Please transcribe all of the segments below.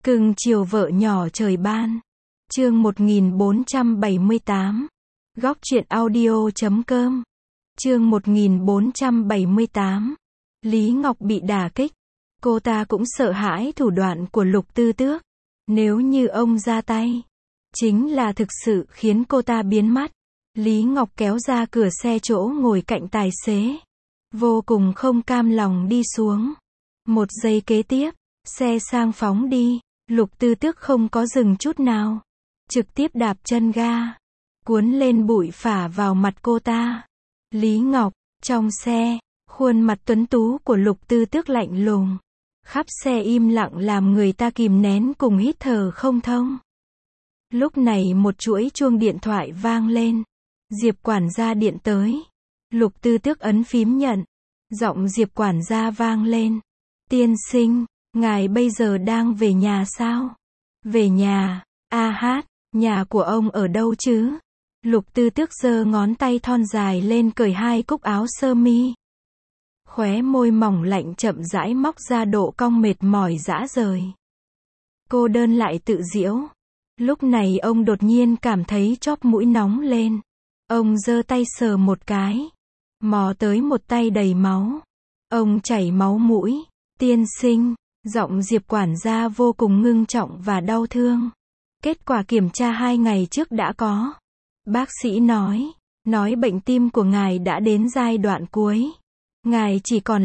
Cưng chiều vợ nhỏ trời ban. Chương 1478. Góc truyện audio.com. Chương 1478. Lý Ngọc bị đả kích. Cô ta cũng sợ hãi thủ đoạn của Lục Tư Tước. Nếu như ông ra tay, chính là thực sự khiến cô ta biến mắt. Lý Ngọc kéo ra cửa xe chỗ ngồi cạnh tài xế. Vô cùng không cam lòng đi xuống. Một giây kế tiếp, xe sang phóng đi. Lục Tư Tước không có dừng chút nào. Trực tiếp đạp chân ga. Cuốn lên bụi phả vào mặt cô ta. Lý Ngọc, trong xe, khuôn mặt tuấn tú của Lục Tư Tước lạnh lùng. Khắp xe im lặng làm người ta kìm nén cùng hít thở không thông. Lúc này một chuỗi chuông điện thoại vang lên. Diệp quản gia điện tới. Lục Tư Tước ấn phím nhận. Giọng Diệp quản gia vang lên. Tiên sinh, ngài bây giờ đang về nhà sao? Về nhà, nhà của ông ở đâu chứ? Lục Tư Tước giơ ngón tay thon dài lên cởi hai cúc áo sơ mi. Khóe môi mỏng lạnh chậm rãi móc ra độ cong mệt mỏi rã rời. Cô đơn lại tự giễu. Lúc này ông đột nhiên cảm thấy chóp mũi nóng lên. Ông giơ tay sờ một cái. Mò tới một tay đầy máu. Ông chảy máu mũi. Tiên sinh, giọng Diệp quản gia vô cùng ngưng trọng và đau thương. Kết quả kiểm tra 2 ngày trước đã có. Bác sĩ nói bệnh tim của ngài đã đến giai đoạn cuối. Ngài chỉ còn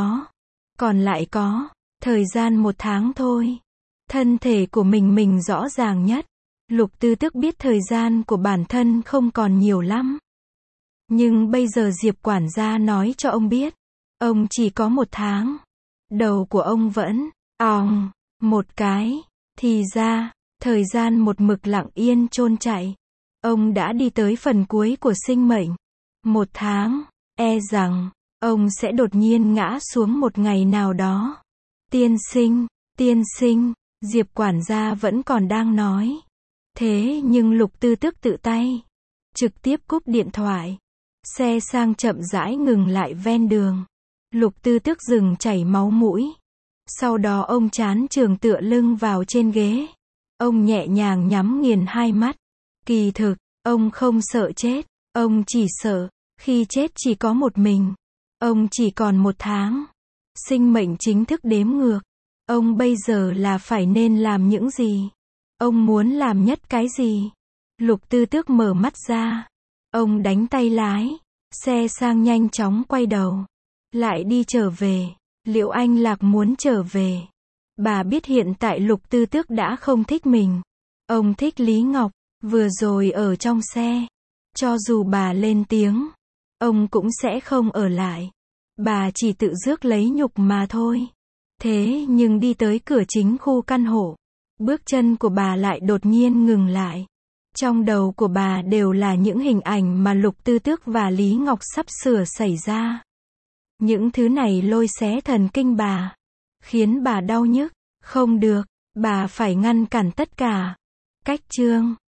lại có thời gian 1 tháng thôi. Thân thể của mình rõ ràng nhất. Lục Tư Tước biết thời gian của bản thân không còn nhiều lắm. Nhưng bây giờ Diệp quản gia nói cho ông biết, ông chỉ có 1 tháng. Đầu của ông vẫn một cái. Thì ra, thời gian một mực lặng yên trôi chảy. Ông đã đi tới phần cuối của sinh mệnh. 1 tháng, e rằng ông sẽ đột nhiên ngã xuống một ngày nào đó. Tiên sinh, Diệp quản gia vẫn còn đang nói. Thế nhưng Lục Tư Tước tự tay trực tiếp cúp điện thoại. Xe sang chậm rãi ngừng lại ven đường. Lục Tư Tước dừng chảy máu mũi. Sau đó ông chán trường tựa lưng vào trên ghế. Ông nhẹ nhàng nhắm nghiền hai mắt. Kỳ thực, ông không sợ chết. Ông chỉ sợ, khi chết chỉ có một mình. Ông chỉ còn 1 tháng. Sinh mệnh chính thức đếm ngược. Ông bây giờ là phải nên làm những gì? Ông muốn làm nhất cái gì? Lục Tư Tước mở mắt ra. Ông đánh tay lái. Xe sang nhanh chóng quay đầu. Lại đi trở về. Liệu anh Lạc muốn trở về? Bà biết hiện tại Lục Tư Tước đã không thích mình. Ông thích Lý Ngọc. Vừa rồi ở trong xe, cho dù bà lên tiếng, ông cũng sẽ không ở lại. Bà chỉ tự rước lấy nhục mà thôi. Thế nhưng đi tới cửa chính khu căn hộ, bước chân của bà lại đột nhiên ngừng lại. Trong đầu của bà đều là những hình ảnh mà Lục Tư Tước và Lý Ngọc sắp sửa xảy ra. Những thứ này lôi xé thần kinh bà, khiến bà đau nhức. Không được, bà phải ngăn cản tất cả. Cách chương